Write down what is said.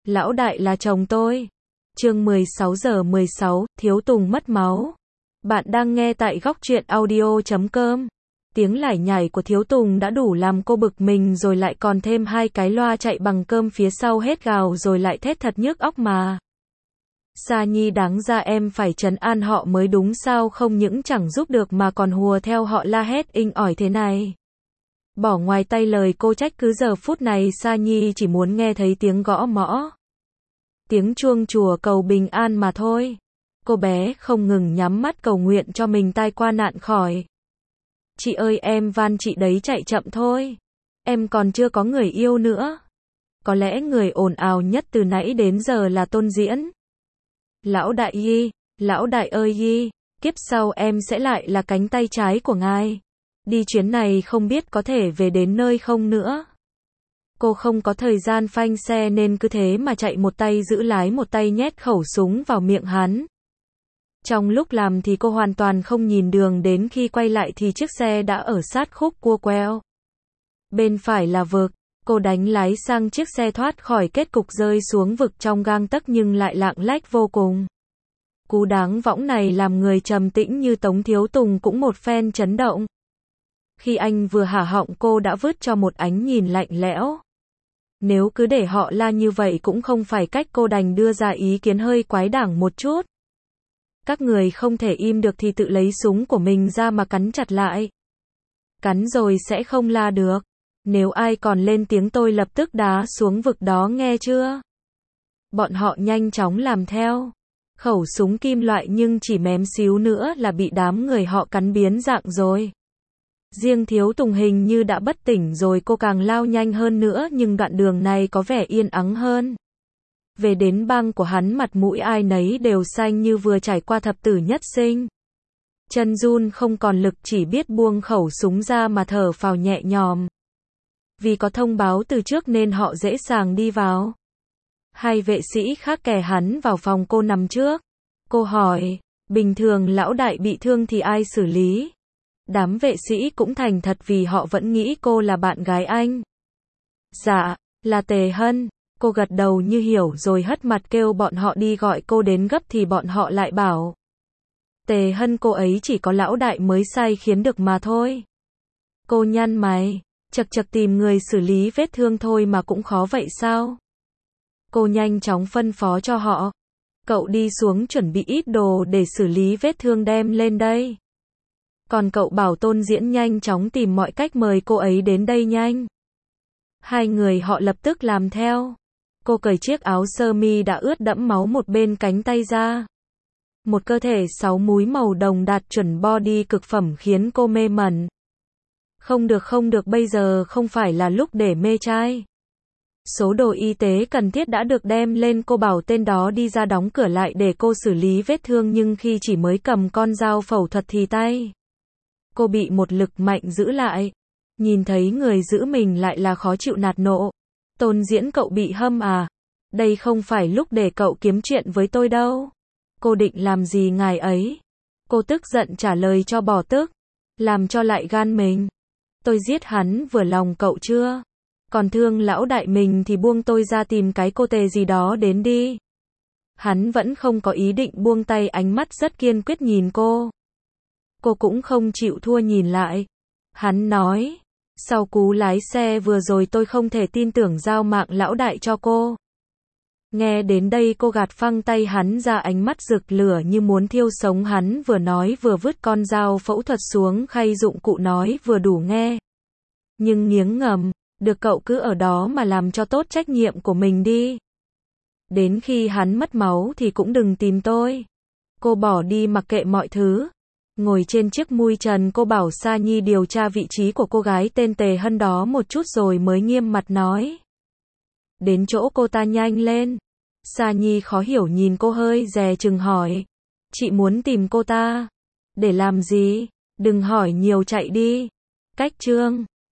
Lão đại là chồng tôi. Chương 16:16, Thiếu Tùng mất máu. Bạn đang nghe tại góc truyện audio.com. Tiếng lải nhải của Thiếu Tùng đã đủ làm cô bực mình rồi lại còn thêm hai cái loa chạy bằng cơm phía sau hết gào rồi lại thét thật nhức óc mà. Sa Nhi đáng ra em phải trấn an họ mới đúng, sao không những chẳng giúp được mà còn hùa theo họ la hét inh ỏi thế này. Bỏ ngoài tay lời cô trách, cứ giờ phút này Sa Nhi chỉ muốn nghe thấy tiếng gõ mõ, tiếng chuông chùa cầu bình an mà thôi. Cô bé không ngừng nhắm mắt cầu nguyện cho mình tai qua nạn khỏi. Chị ơi, em van chị đấy, chạy chậm thôi. Em còn chưa có người yêu nữa. Có lẽ người ồn ào nhất từ nãy đến giờ là Tôn Diễn. Lão đại Yi, lão đại ơi Yi, kiếp sau em sẽ lại là cánh tay trái của ngài. Đi chuyến này không biết có thể về đến nơi không nữa. Cô không có thời gian phanh xe nên cứ thế mà chạy, một tay giữ lái một tay nhét khẩu súng vào miệng hắn. Trong lúc làm thì cô hoàn toàn không nhìn đường, đến khi quay lại thì chiếc xe đã ở sát khúc cua queo. Bên phải là vực, cô đánh lái sang chiếc xe thoát khỏi kết cục rơi xuống vực trong gang tấc nhưng lại lạng lách vô cùng. Cú đáng võng này làm người trầm tĩnh như Tống Thiếu Tùng cũng một phen chấn động. Khi anh vừa hả họng cô đã vứt cho một ánh nhìn lạnh lẽo. Nếu cứ để họ la như vậy cũng không phải cách, cô đành đưa ra ý kiến hơi quái đản một chút. Các người không thể im được thì tự lấy súng của mình ra mà cắn chặt lại. Cắn rồi sẽ không la được. Nếu ai còn lên tiếng tôi lập tức đá xuống vực đó, nghe chưa? Bọn họ nhanh chóng làm theo. Khẩu súng kim loại nhưng chỉ mém xíu nữa là bị đám người họ cắn biến dạng rồi. Riêng Thiếu Tùng hình như đã bất tỉnh rồi, cô càng lao nhanh hơn nữa nhưng đoạn đường này có vẻ yên ắng hơn. Về đến bang của hắn, mặt mũi ai nấy đều xanh như vừa trải qua thập tử nhất sinh. Chân run không còn lực, chỉ biết buông khẩu súng ra mà thở phào nhẹ nhõm. Vì có thông báo từ trước nên họ dễ dàng đi vào. Hai vệ sĩ khác kè hắn vào phòng cô nằm trước. Cô hỏi, bình thường lão đại bị thương thì ai xử lý? Đám vệ sĩ cũng thành thật vì họ vẫn nghĩ cô là bạn gái anh. Dạ, là Tề Hân. Cô gật đầu như hiểu rồi hất mặt kêu bọn họ đi gọi cô đến gấp thì bọn họ lại bảo. Tề Hân cô ấy chỉ có lão đại mới sai khiến được mà thôi. Cô nhăn mày, chật chật, tìm người xử lý vết thương thôi mà cũng khó vậy sao? Cô nhanh chóng phân phó cho họ. Cậu đi xuống chuẩn bị ít đồ để xử lý vết thương đem lên đây. Còn cậu bảo Tôn Diễn nhanh chóng tìm mọi cách mời cô ấy đến đây nhanh. Hai người họ lập tức làm theo. Cô cởi chiếc áo sơ mi đã ướt đẫm máu một bên cánh tay ra. Một cơ thể 6 múi màu đồng đạt chuẩn body cực phẩm khiến cô mê mẩn. Không được, bây giờ không phải là lúc để mê trai. Số đồ y tế cần thiết đã được đem lên, cô bảo tên đó đi ra đóng cửa lại để cô xử lý vết thương, nhưng khi chỉ mới cầm con dao phẫu thuật thì tay cô bị một lực mạnh giữ lại. Nhìn thấy người giữ mình lại là khó chịu nạt nộ. Tôn Diễn, cậu bị hâm à? Đây không phải lúc để cậu kiếm chuyện với tôi đâu. Cô định làm gì ngài ấy? Cô tức giận trả lời cho bỏ tức. Làm cho lại gan mình. Tôi giết hắn, vừa lòng cậu chưa? Còn thương lão đại mình thì buông tôi ra, tìm cái cô Tề gì đó đến đi. Hắn vẫn không có ý định buông tay, ánh mắt rất kiên quyết nhìn cô. Cô cũng không chịu thua nhìn lại. Hắn nói, sau cú lái xe vừa rồi tôi không thể tin tưởng giao mạng lão đại cho cô. Nghe đến đây cô gạt phăng tay hắn ra, ánh mắt rực lửa như muốn thiêu sống hắn, vừa nói vừa vứt con dao phẫu thuật xuống khay dụng cụ, nói vừa đủ nghe. Nhưng nghiến ngầm, được, cậu cứ ở đó mà làm cho tốt trách nhiệm của mình đi. Đến khi hắn mất máu thì cũng đừng tìm tôi. Cô bỏ đi mặc kệ mọi thứ. Ngồi trên chiếc mui trần, cô bảo Sa Nhi điều tra vị trí của cô gái tên Tề Hân đó một chút rồi mới nghiêm mặt nói. Đến chỗ cô ta nhanh lên. Sa Nhi khó hiểu nhìn cô, hơi dè chừng hỏi. Chị muốn tìm cô ta? Để làm gì? Đừng hỏi nhiều, chạy đi. Cách chương